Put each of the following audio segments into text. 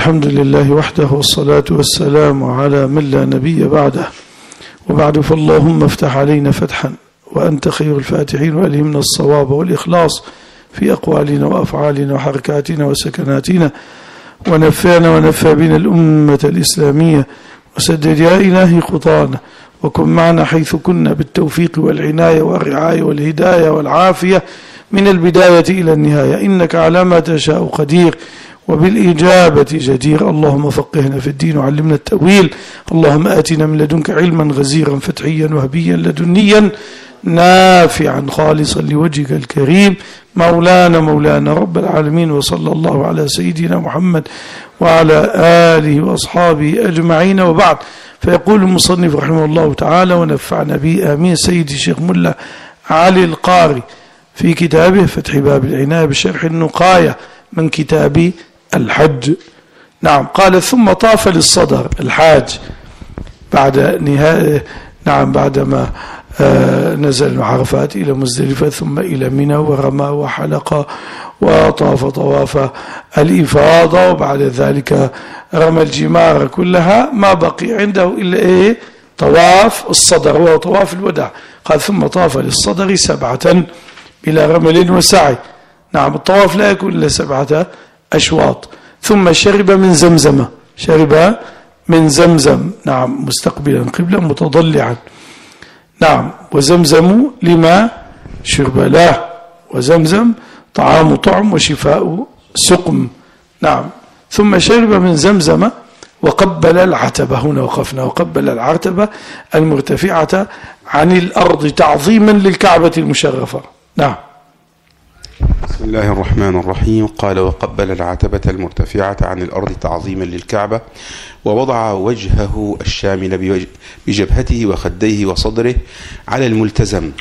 الحمد لله وحده والصلاة والسلام على من لا نبي بعده، وبعد فاللهم افتح علينا فتحا وأنت خير الفاتحين، وألهمنا الصواب والإخلاص في أقوالنا وأفعالنا وحركاتنا وسكناتنا، ونفعنا ونفع بنا الأمة الإسلامية، وسدد يا إلهي خطانا، وكن معنا حيث كنا بالتوفيق والعناية والرعاية والهداية والعافية من البداية إلى النهاية، إنك على ما تشاء قدير وبالإجابة جدير. اللهم فقهنا في الدين وعلمنا التأويل، اللهم آتنا من لدنك علما غزيرا فتحيا وهبيا لدنيا نافعا خالصا لوجهك الكريم، مولانا رب العالمين. وصلى الله على سيدنا محمد وعلى آله وأصحابه أجمعين، وبعد. فيقول المصنف رحمه الله تعالى ونفعنا به آمين سيدي الشيخ ملا علي القاري في كتابه فتح باب العناية بشرح النقاية من كتاب الحج. نعم، قال ثم طاف للصدر الحاج بعد نهاية، نعم، بعدما نزل من عرفات إلى مزدلفة ثم إلى منى ورمى وحلق وطاف طواف الإفاضة، وبعد ذلك رمى الجمار كلها، ما بقي عنده إلا طواف الصدر وهو طواف الوداع. قال ثم طاف للصدر 7 بلا رمل وسعي. نعم، الطواف لا يكون إلا 7 أشواط. ثم شرب من زمزم، نعم، مستقبلا قبلا متضلعا. نعم، وزمزم لما شرب له، وزمزم طعام وشفاء سقم. نعم، ثم شرب من زمزم وقبل العتبة، هنا وقفنا، وقبل العتبة المرتفعة عن الأرض تعظيما للكعبة المشرفة. نعم. بسم الله الرحمن الرحيم. قال وقبل العتبة المرتفعة عن الأرض تعظيما للكعبة، ووضع وجهه الشامل بجبهته وخديه وصدره على الملتزم.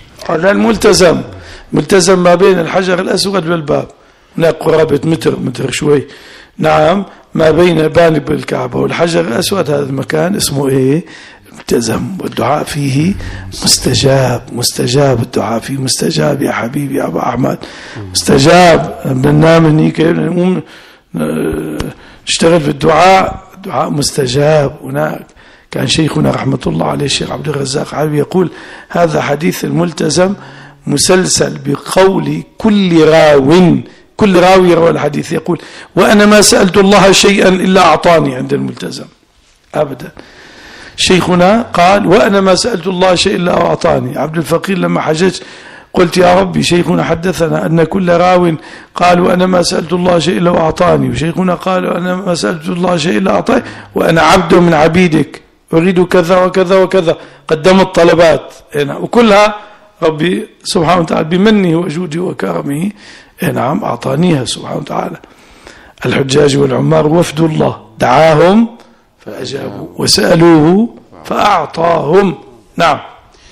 ملتزم ما بين الحجر الأسود والباب، هناك قرابة متر شوي. نعم، ما بين بانب الكعبة والحجر الأسود هذا المكان اسمه ملتزم، والدعاء فيه مستجاب، الدعاء فيه مستجاب يا حبيبي يا أبا أحمد، مستجاب. بننام هنيك نقوم نشتغل في الدعاء مستجاب. هناك كان شيخنا رحمة الله عليه الشيخ عبد الرزاق علي يقول هذا حديث الملتزم مسلسل بقول كل راوي روى الحديث يقول وأنا ما سألت الله شيئا إلا أعطاني عند الملتزم أبدا. شيخنا قال وأنا ما سألت الله شيئا إلا أعطاني. عبد الفقير لما حججت قلت يا ربي، شيخنا حدثنا أن كل راو قال وأنا ما سألت الله شيئا إلا أعطاني، وشيخنا قال وأنا ما سألت الله شيئا إلا أعطاني، وأنا عبد من عبيدك أريد كذا وكذا وكذا، قدمت طلبات وكلها ربي سبحانه وتعالى بمنه وجوده وكرمه نعم أعطانيها سبحانه وتعالى. الحجاج والعمار وفد الله دعاهم فأجابوا وسألوه فأعطاهم. نعم.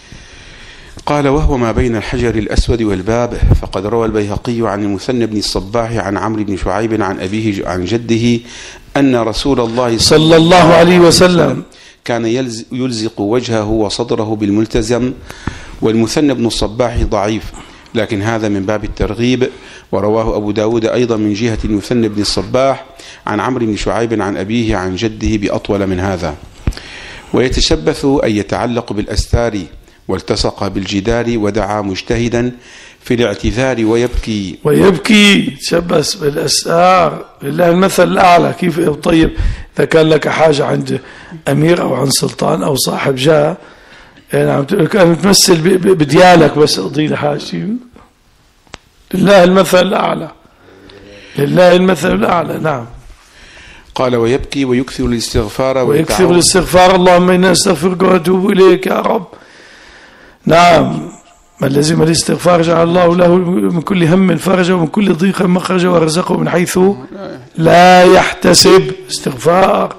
قال وهو ما بين الحجر الأسود والباب. فقد روى البيهقي عن المثنى بن الصباح عن عمرو بن شعيب عن أبيه عن جده أن رسول الله صلى الله عليه وسلم كان يلزق وجهه وصدره بالملتزم. والمثنى بن الصباح ضعيف، لكن هذا من باب الترغيب. ورواه أبو داود أيضا من جهة المثنى بن الصباح عن عمرو بن شعيب عن أبيه عن جده بأطول من هذا. ويتشبث أن يتعلق بالأستار، والتصق بالجدار، ودعا مجتهدا في الاعتذار ويبكي تشبث بالأستار. لله المثل الأعلى. كيف طيب إذا كان لك حاجة عند أمير أو عند سلطان أو صاحب جاه، نعم، كان تمثل بديالك بس أضي لحاجتي. لله المثل الأعلى، لله المثل الأعلى. نعم. قال ويبكي ويكثر الاستغفار اللهم إنا نستغفرك ونتوب إليك يا رب. نعم، من لزم الاستغفار جعل الله له من كل هم فرجا ومن كل ضيق مخرجا ورزقه من حيث لا يحتسب. استغفار.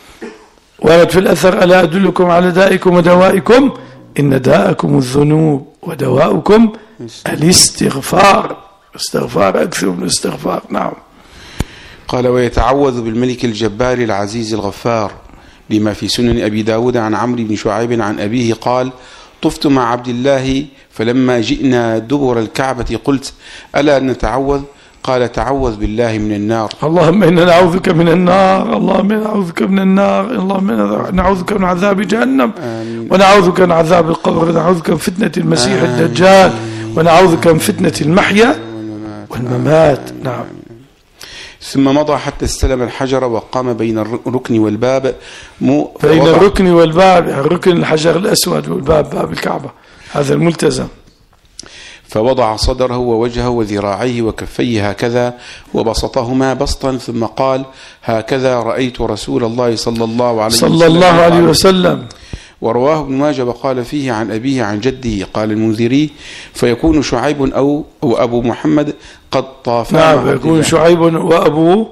ورد في الأثر ألا أدلكم على دائكم ودوائكم إن داءكم الذنوب ودواؤكم الاستغفار. استغفار، أكثر من الاستغفار. نعم. قال ويتعوذ بالملك الجبار العزيز الغفار، لما في سنن أبي داود عن عمرو بن شعيب عن أبيه قال طفت مع عبد الله فلما جئنا دبر الكعبة قلت ألا نتعوذ؟ قال تعوذ بالله من النار. اللهم إنا نعوذك من النار، اللهم إنا نعوذك من النار، اللهم إنا نعوذك من عذاب جهنم، ونعوذك من عذاب القبر، ونعوذك من فتنة المسيح الدجال، ونعوذك من فتنة المحيا والممات. نعم. ثم مضى حتى استلم الحجر وقام بين الركن والباب. بين الركن والباب، يعني الركن الحجر الأسود والباب باب الكعبة، هذا الملتزم. فوضع صدره ووجهه وذراعيه وكفيه هكذا وبسطهما بسطا، ثم قال هكذا رأيت رسول الله صلى الله عليه وسلم. ورواه ابن ماجه وقال فيه عن أبيه عن جده. قال المنذري فيكون شعيب أو أبو محمد قد طاف. نعم، يكون شعيب وأبو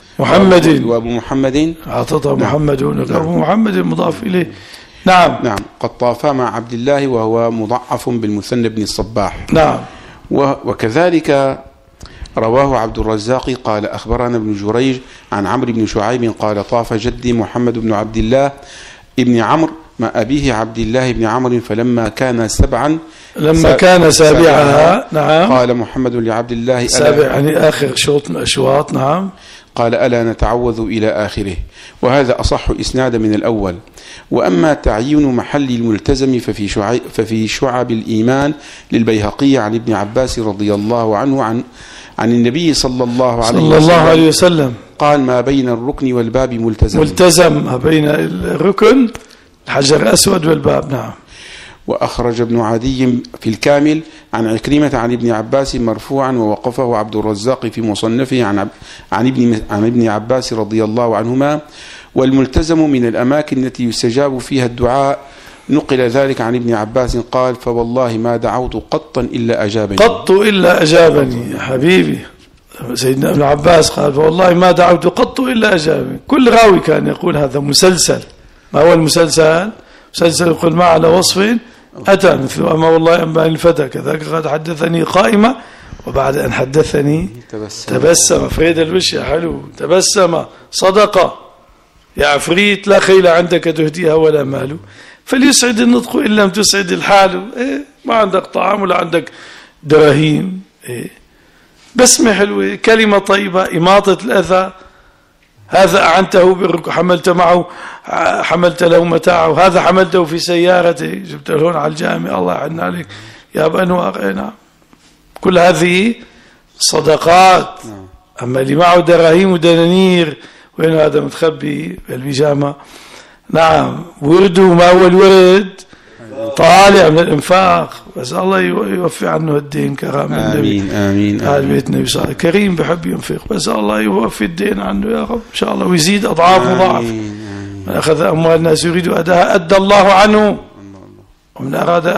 محمد عطته محمد أبو محمد مضاف إليه. نعم قد طافا مع عبد الله وهو مضعف بالمثنى بن الصباح. نعم. وكذلك رواه عبد الرزاق قال أخبرنا ابن جريج عن عمرو بن شعيب قال طاف جدي محمد بن عبد الله ابن عمرو مع أبيه عبد الله بن عمرو فلما كان سابعها. نعم. قال محمد لعبد الله سابع يعني آخر شوط من أشواط. نعم. قال ألا نتعوذ إلى آخره. وهذا أصح إسناد من الأول. وأما تعيين محل الملتزم ففي شعب الإيمان للبيهقي عن ابن عباس رضي الله عنه عن النبي صلى الله عليه وسلم قال ما بين الركن والباب ملتزم ما بين الركن الحجر الأسود والباب. نعم. وأخرج ابن عدي في الكامل عن عكرمة عن ابن عباس مرفوعا ووقفه عبد الرزاق في مصنفه عن ابن عباس رضي الله عنهما. والملتزم من الأماكن التي يستجاب فيها الدعاء. نقل ذلك عن ابن عباس قال فوالله ما دعوت قط إلا أجابني. يا حبيبي سيدنا ابن عباس قال فوالله ما دعوت قط إلا أجابني. كل راوي كان يقول هذا مسلسل. ما هو المسلسل؟ مسلسل يقول ما على وصف أتى مثل أما والله أنبأني الفتى كذاك قد حدثني قائمة وبعد أن حدثني تبسم. فريد الوش يا حلو تبسم صدقة يا عفريت لا خيل عندك تهديها ولا مال فليسعد النطق إن لم تسعد الحال. ما عندك طعام ولا عندك دراهيم. بسمة حلوة كلمة طيبة إماطة الأذى. هذا أعنته برك حملت معه حملت له متاعه. هذا حملته في سيارته جبت له هون على الجامع الله يعن عليك يا بأنواق. نعم. كل هذه صدقات. أما اللي معه دراهيم ودنانير وين هذا متخبي بالبيجامة. نعم. ورده ما هو الورد طالع من الإنفاق. بس الله يوفي عنه الدين كرام النبي. آمين. آل بيت النبي صلى الله عليه وسلم كريم بحب ينفق. بس الله يوفي الدين عنه يا رب إن شاء الله ويزيد أضعاف مضاعف. من أخذ أموال الناس يريد أداها أدى الله عنه. ومن أراد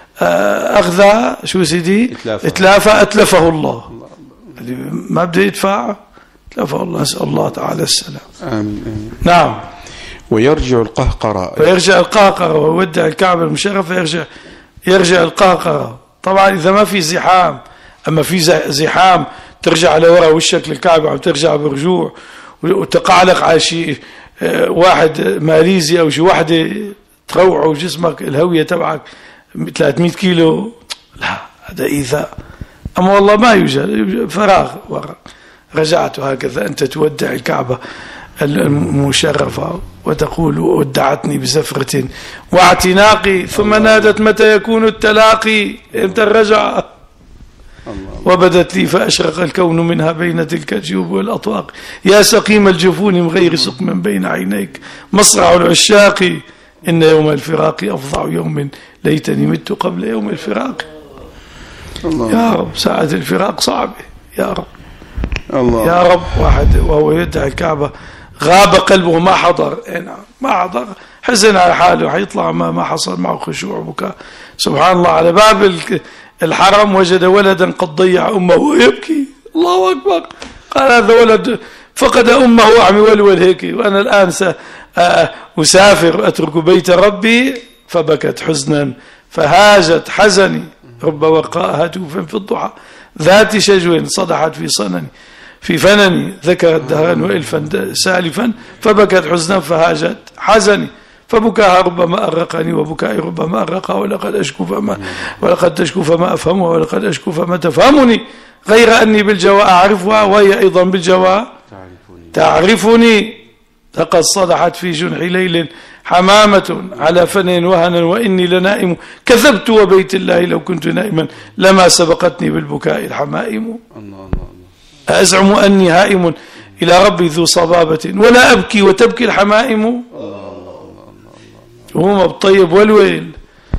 أخذها شو سيدي إتلافها أتلفه الله. ما بده يدفع أتلفه الله. نسأل الله تعالى السلام. آمين. نعم. ويرجع القهقرة ويودع الكعبة المشرفة. يرجع القهقرة. طبعا إذا ما في زحام. أما في زحام ترجع على وراء وشك للكعبة أو ترجع برجوع وتقعلق على شيء واحد ماليزي أو شيء واحدة تروعه جسمك الهوية تبعك 300 كيلو. لا هذا إيذاء. أما والله ما يوجد فراغ وراء. رجعت هكذا أنت تودع الكعبة المشرفة وتقول ودعتني بزفرة واعتناقي ثم نادت متى يكون التلاقي. انت الرجعة وبدت لي فأشرق الكون منها بين تلك الجيوب والأطواق. يا سقيم الجفون من غير سقم بين عينيك مصرع العشاق إن يوم الفراق أفظع يوم ليتني مت قبل يوم الفراق. يا رب ساعة الفراق صعبة يا رب. الله. يا رب. واحد وهو يدعي الكعبة غاب قلبه ما حضر. ما حضر حزن على حاله حيطلع ما حصل معه خشوع وبكاء. سبحان الله على باب الحرم وجد ولدا قد ضيع أمه ويبكي. الله أكبر. قال هذا ولد فقد أمه وعمي ولول هيك وأنا الآن سأسافر أترك بيت ربي. فبكت حزنا فهاجت حزني رب وقاء هتوفا في الضحى ذات شجو صدحت في فنني ذكرت دهرا وإلفا سالفا فبكت حزنا فهاجت حزني فبكاها ربما أرقني وبكائي ربما أرقها، ولقد تشكو فما أفهمها ولقد أشكو فما تفهمني، غير أني بالجواء أعرفها وهي أيضا بالجواء تعرفني. لقد صدحت في جنح ليل حمامة على فن وهنا وإني لنائم، كذبت وبيت الله لو كنت نائما لما سبقتني بالبكاء الحمائم. أزعم أني هائم إلى ربي ذو صبابة ولا أبكي وتبكي الحمائم. وهم الطيب والويل.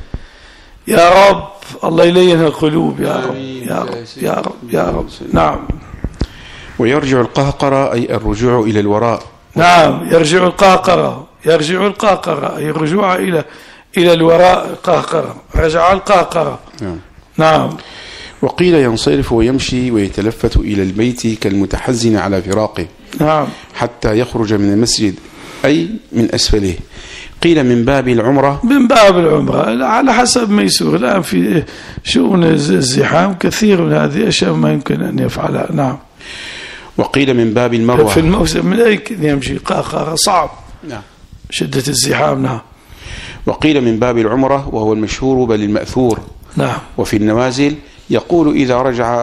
يا رب الله يلين القلوب يا رب يا رب يا رب يا رب. نعم. ويرجع القهقرة أي الرجوع إلى الوراء. نعم، يرجع القهقرة، يرجع القهقرة أي الرجوع إلى الوراء. قهقرة، رجع القهقرة. نعم. وقيل ينصرف ويمشي ويتلفت إلى البيت كالمتحزن على فراقه. نعم. حتى يخرج من المسجد أي من أسفله. قيل من باب العمرة، من باب العمرة على حسب ما يسوغ. الآن في شؤون الزحام كثير من هذه الأشياء ما يمكن أن يفعلها. نعم. وقيل من باب المروة، في الموسم من أي يمشي قهقرة صعب. نعم. شدة الزحام. نعم. وقيل من باب العمرة وهو المشهور بل المأثور. نعم. وفي النوازل يقول إذا رجع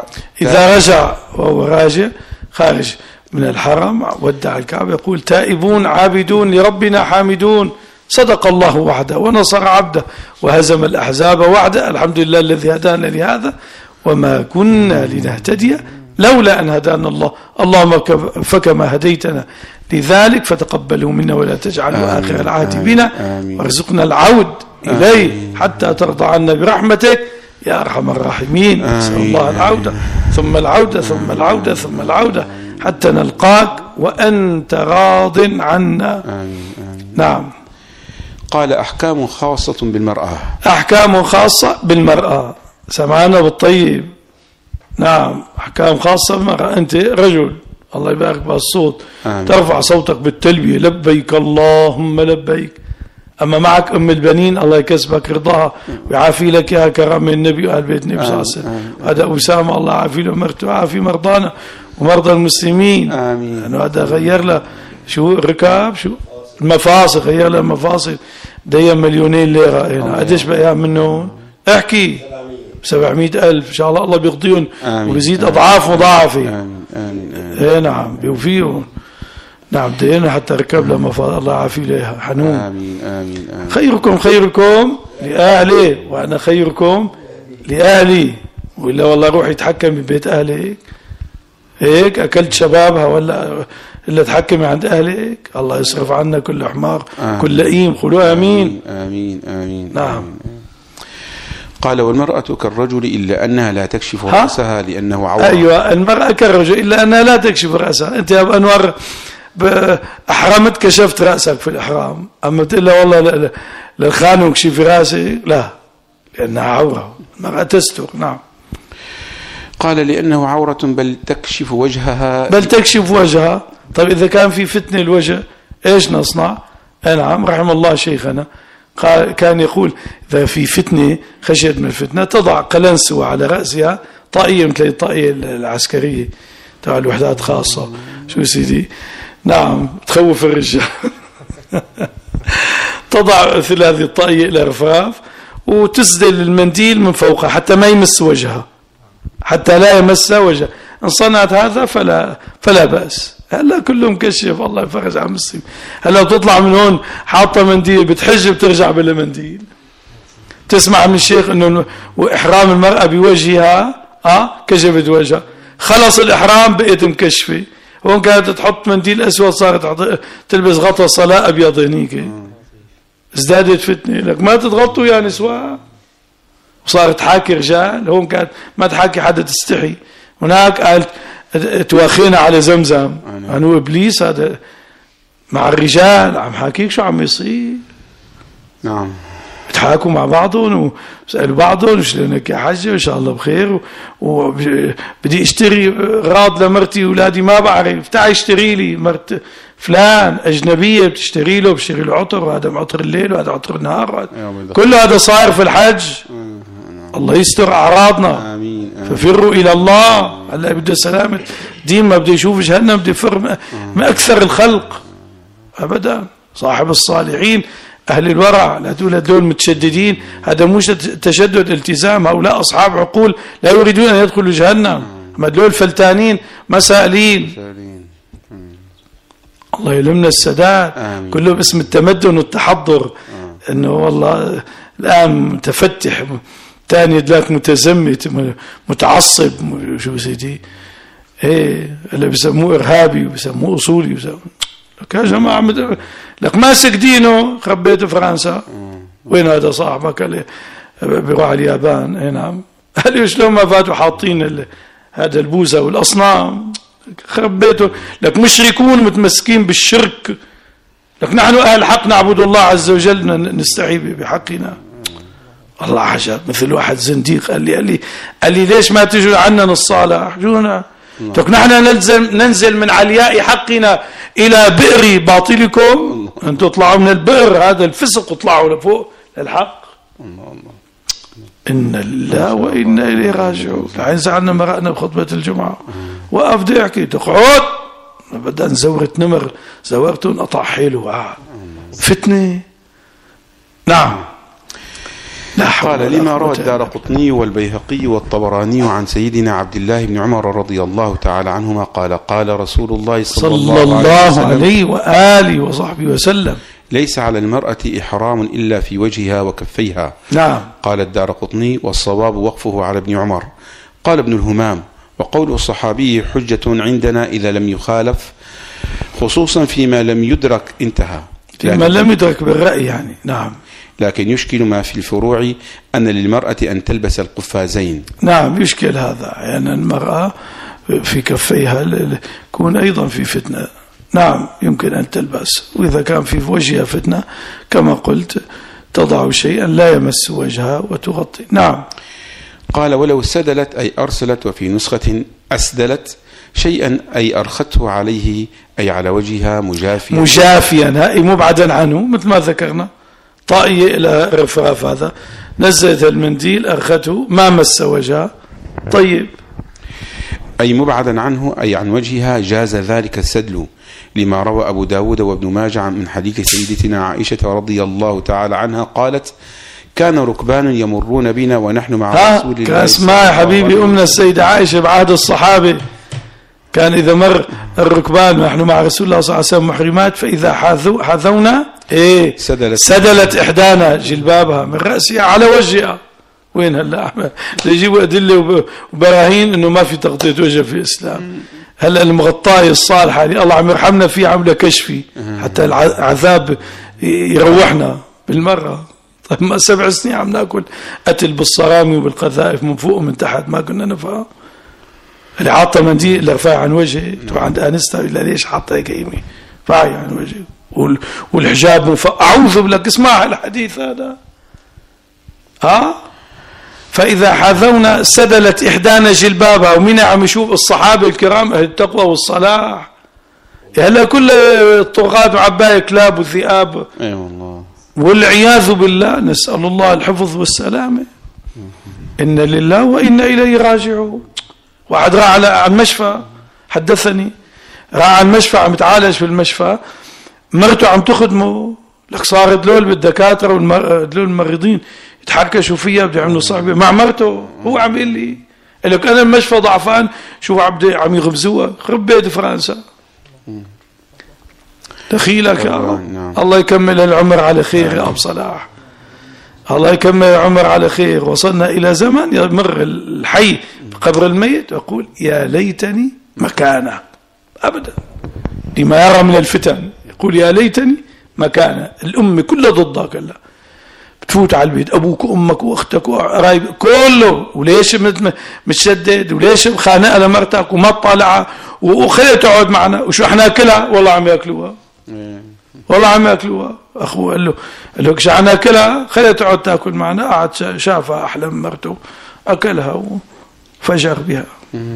وهو راجع خارج من الحرم ودع الكعبة يقول تائبون عابدون لربنا حامدون، صدق الله وحده ونصر عبده وهزم الأحزاب وحده، الحمد لله الذي هدانا لهذا وما كنا لنهتدي لولا أن هدانا الله، اللهم فكما هديتنا لذلك فتقبله منا ولا تجعله آخر العهد بنا، وارزقنا العود إليه حتى ترضى عنا برحمتك يا أرحم الراحمين. نسأل الله العودة ثم العودة ثم العودة ثم العودة حتى نلقاك وأنت راض عنا. نعم. قال أحكام خاصة بالمرأة. أحكام خاصة بالمرأة. سمعنا بالطيب. نعم. أحكام خاصة بالمرأة. أنت رجل الله يبارك بالصوت ترفع صوتك بالتلبية لبيك اللهم لبيك، أما معك أم البنين الله يكسبك رضاها ويعافي لك يا كرم النبي وآل بيت النبي صلى الله عليه وسلم. هذا أسامة الله يعافي له مرته ويعافي مرضانا ومرضى المسلمين. آمين. يعني هذا غير له شو ركاب شو المفاصل، غير له المفاصل دايما 2,000,000 ليرة هنا. قديش بقى منهم؟ احكي 700,000 إن شاء الله. الله بيقضيهم ويزيد أضعاف مضاعفة. آمين. نعم بيوفيهم. نعم دينا حتى ركب له مفاصل الله يعافي له حنون. آمين آمين آمين. خيركم لأهلي وأنا خيركم لأهلي، وإلا والله روح يتحكم ببيت أهلك هيك أكلت شبابها ولا إلا تحكمي عند أهلك. الله يصرف عنا كل حمار كل لئيم. قولوا آمين. آمين آمين. نعم. قال والمرأة كالرجل إلا أنها لا تكشف رأسها لأنه عورة. أيوة المرأة كالرجل إلا أنها لا تكشف رأسها. أنت يا أبو أنور أحرمت كشفت رأسك في الإحرام، أما تقول له والله للخانم كشفي رأسي لا، لأنها عورة. المرأة تستر. نعم. قال لأنه عورة بل تكشف وجهها. بل تكشف وجهها. طيب إذا كان في فتنة الوجه إيش نصنع؟ نعم رحم الله شيخنا كان يقول إذا في فتنة خشيت من الفتنة تضع قلنسوة على رأسها، طاقية مثل الطاقية العسكرية تبع الوحدات خاصة. شو سيدي؟ نعم تخوف الرجال. تضع مثل هذه الطاقية إلى رفاف وتسدل المنديل من فوقها حتى ما يمس وجهها، حتى لا يمس وجهها. إن صنعت هذا فلا بأس. هلا كله مكشف الله يفرج عن المسلم. هلا بتطلع من هون حاطة منديل بتحج بترجع بلا منديل. تسمع من الشيخ انه واحرام المرأة بوجهها كشفت وجهها، خلص الاحرام بقيت مكشفة. هون كانت تحط منديل اسود صارت تلبس غطا صلاة ابيض هنيك. ازدادت فتنة لك ما تتغطوا يا نسوان، وصارت حاكي رجال. هون كانت ما تحاكي حدا تستحي. هناك قالت تواخينا على زمزم. أنو إبليس هذا مع الرجال عم حاكيك شو عم يصير. نعم. بتحاكوا مع بعضهم وسألوا بعضهم شلونك يا حجة وإن شاء الله بخير، وبدي اشتري راض لمرتي وولادي ما بعرف، تعي اشتري لي مرت فلان أجنبية بتشتري له عطر، وهذا عطر الليل وهذا عطر النهار. كل هذا صاير في الحج. الله يستر أعراضنا. آمين. ففروا إلى الله. هلا بده سلامة دين ما بده يشوف جهنم بده يفر ما أكثر الخلق أبدا. صاحب الصالحين أهل الورع، لا تقول هذول متشددين، هذا مش تشدد، التزام. هؤلاء أصحاب عقول لا يريدون أن يدخلوا جهنم، أما دول فلتانين مسائلين. الله يلمنا السداد كله باسم التمدن والتحضر. انه والله الان متفتح، ثاني يدلاك متزمت متعصب، شو سيدي ايه اللي بيسموه ارهابي وبيسموه اصولي لك يا جماعه لك ماسك دينه خبيته فرنسا. وين هذا صاحبك اللي بيروح على اليابان؟ اي نعم. قال لي شلون ما فاتوا حاطين هذا البوزه والاصنام خربيته. لك مشركون متمسكين بالشرك، لك نحن أهل حق نعبد الله عز وجل نستحي بحقنا. الله عجب، مثل واحد زنديق قال لي ليش ما تجوا عنا الصالح؟ جونا لك نحن ننزل من علياء حقنا إلى بئر باطلكم، أنتم اطلعوا من البئر هذا الفسق واطلعوا لفوق للحق. إن لله وإنا إليه راجعون. الحين زعلنا مرقنا بخطبة الجمعة، وقف بدي أحكي تقعد بدأ نزورة نمر، زورتهم قطع حيله فتنة. نعم. قال لما روى الدارقطني والبيهقي والطبراني عن سيدنا عبد الله بن عمر رضي الله تعالى عنهما قال قال رسول الله صلى الله عليه وآله وصحبه وسلم: ليس على المرأة إحرام إلا في وجهها وكفيها. نعم. قال الدارقطني: والصواب وقفه على ابن عمر. قال ابن الهمام: وقول الصحابي حجة عندنا إذا لم يخالف، خصوصا فيما لم يدرك. انتهى. فيما لم يدرك بالرأي يعني. نعم. لكن يشكل ما في الفروع أن للمرأة أن تلبس القفازين. نعم يشكل هذا، يعني المرأة في كفيها يكون أيضا في فتنة. نعم يمكن أن تلبس، وإذا كان في وجهها فتنة كما قلت تضع شيئا لا يمس وجهها وتغطي. نعم. قال: ولو سدلت أي أرسلت، وفي نسخة أسدلت شيئا أي أرخته عليه، أي على وجهها مجافيا أي مبعدا عنه، مثل ما ذكرنا طائية إلى الرفراف، هذا نزلت المنديل أرخته ما مس وجهها. طيب. أي مبعدا عنه أي عن وجهها، جاز ذلك السدل، لما روى أبو داود وابن ماجه من حديث سيدتنا عائشة رضي الله تعالى عنها قالت: كان ركبان يمرون بنا ونحن مع رسول الله. كان اسمها يا حبيبي أمنا السيدة عائشة بعهد الصحابة، كان إذا مر الركبان ونحن مع رسول الله صلى الله عليه وسلم محرمات، فإذا حاذونا سدلت إحدانا جلبابها من رأسها على وجهها. وين هلا يجيبوا أدلة وبراهين إنه ما في تغطية وجه في الإسلام. هلا المغطاية الصالحة اللي الله عم يرحمنا فيه عمله كشفي حتى العذاب يروحنا بالمرة. طيب ما 7 سنين عم ناكل قتل بالصرامي وبالقذائف من فوق ومن تحت، ما كنا نفهم. اللي حاطه منديل اللي رفع عن وجهه تروح عند انستا الا ليش حاطه هيك قيمه رفعي عن وجهه، والحجاب اعوذ بالله. اسمع الحديث هذا. فاذا حاذونا سدلت احدانا جلبابها. ومين عم يشوف الصحابه الكرام اهل التقوى والصلاح؟ هلا كل الطغاة وعباية كلاب وذئاب. اي والله. والعياذ بالله، نسأل الله الحفظ والسلامة. إن لله وإنا إليه راجعون. واحد راح على المشفى، حدثني راح على المشفى عم يتعالج في المشفى، مرته عم تخدمه، لك صارت دلول بالدكاترة ودلول الممرضين يتحكشوا فيها، بده يعملوا صعبة مع مرته. هو عم يقول لي لك أنا المشفى ضعفان، شو عم يغبزوها. خرب بيت فرنسا. دخيلك يا رب. الله يكمل العمر على خير يا أبو صلاح، الله يكمل العمر على خير. وصلنا إلى زمن يمر الحي بقبر الميت يقول: يا ليتني مكانه. أبدا، لما يرى من الفتن يقول: يا ليتني مكانه. الأم كلها ضدك، هلا بتفوت على البيت أبوك وأمك وأختك وقرايبك كله، وليش متشدد، وليش خانقة لمرتك وما تطالعها، وخلي تقعد معنا، وشو احنا ناكلها؟ والله عم ياكلوها، والله عم ياكلوها. اخوه قال له شو عم ناكلها؟ خلي تقعد تاكل معنا. قعد شافها احلى من مرته، اكلها وفجر بها.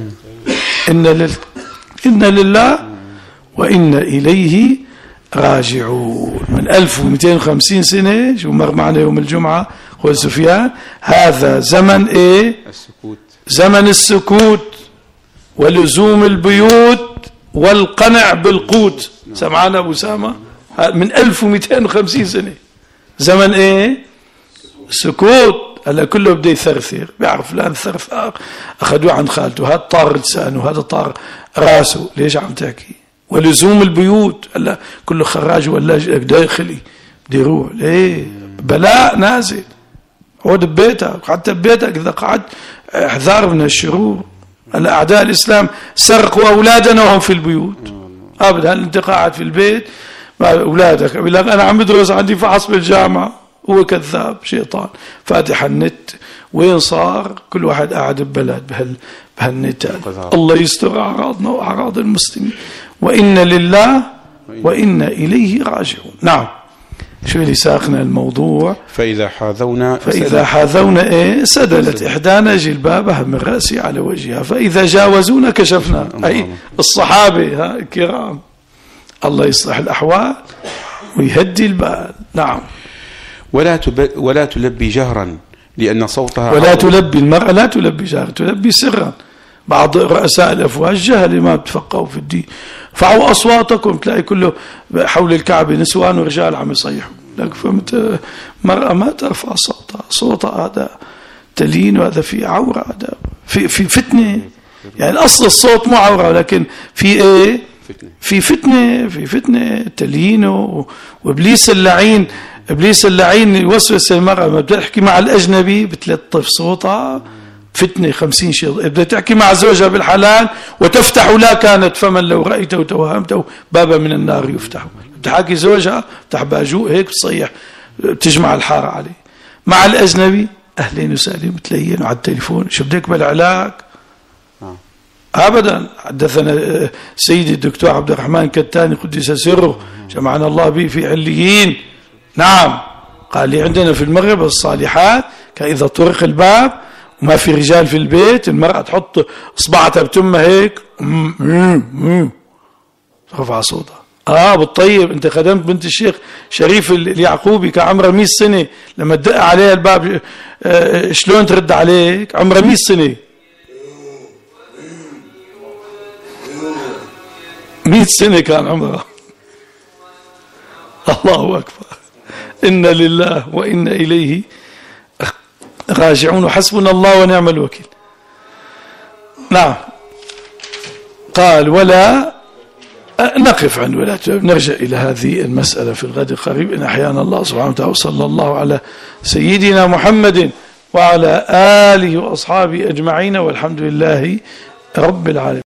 إن لله وإنا إليه راجعون. من 1250 سنة شو مر معنا يوم الجمعة أخوي سفيان، هذا زمن إيه؟ السكوت. زمن السكوت ولزوم البيوت والقنع بالقوت. سمعنا أبو سامة؟ من 1250 سنة زمن ايه؟ سكوت. هلا كله بده يثرثر، بيعرف فلان ثرثار اخذوه عن خالته، هذا طار لسانه وهذا طار راسه، ليش عم تحكي؟ ولزوم البيوت، هلا كله خراج ولا داخلي بده يروح، ليه؟ بلاء نازل. عود ببيتك، حتى ببيتك اذا قعدت احذار من الشرور. هلا اعداء الاسلام سرقوا اولادنا وهم في البيوت. ابدا انت قاعد في البيت مع اولادك، بقول لك انا عم بدرس عندي فحص بالجامعه، هو كذاب شيطان فاتح النت. وين صار؟ كل واحد قاعد ببلد بهالنت. الله يستر اعراضنا واعراض المسلمين، وإنا لله وإنا إليه راجعون. نعم. شو اللي ساقنا الموضوع؟ فإذا حاذونا إيه؟ سدلت إحدانا جلبابها من رأسي على وجهها، فإذا جاوزونا كشفنا. أي الصحابة الكرام. الله يصلح الأحوال ويهدي البال. نعم. ولا تلبي جهرا لأن صوتها، ولا تلبي المرأة، لا تلبي جهرا، تلبي سرا. بعض رؤساء الأفواج جهل ما بتفقهوا في الدين، فعوا أصواتكم، تلاقي كله حول الكعبة نسوان ورجال عم يصيحوا لك. فهمت؟ مرأة ما ترفع صوتها هذا تلين، وهذا في عورة، هذا في فتنة. يعني الأصل الصوت مو عورة، لكن في إيه؟ في فتنة تلين. وإبليس اللعين، إبليس اللعين يوسوس المرأة ما بتحكي مع الأجنبي بتلطف صوتها، فتنة 50 شيء. بدها تحكي مع زوجها بالحلال وتفتح لا كانت فمن لو رأيته توهمته بابا من النار يفتح. بتحكي زوجها بتح باجوق هيك بتصيح، بتجمع الحارة عليه. مع الأجنبي أهلين وسهلين بتلين على التليفون، شو بدك بالعلاج؟ أبدا. حدثنا سيدي الدكتور عبد الرحمن كتاني قدس سره جمعنا الله به في عليين. نعم. قال لي عندنا في المغرب الصالحات كان إذا طرق الباب وما في رجال في البيت، المرأة تحط اصبعتها بتمها هيك ترفع صوتها. بالطيب انت خدمت بنت الشيخ شريف اليعقوبي كان عمرها 100 سنة، لما تدق عليها الباب شلون ترد عليك؟ عمرها 100 سنة، 100 سنة كان عمرها. الله أكبر. إنا لله وإنا إليه راجعون وحسبنا الله ونعم الوكيل. نعم. قال ولا نقف عن ولا نرجع إلى هذه المسألة في الغد القريب إن أحيانا الله سبحانه وتعالى. صلى الله على سيدنا محمد وعلى آله وأصحابه أجمعين، والحمد لله رب العالمين.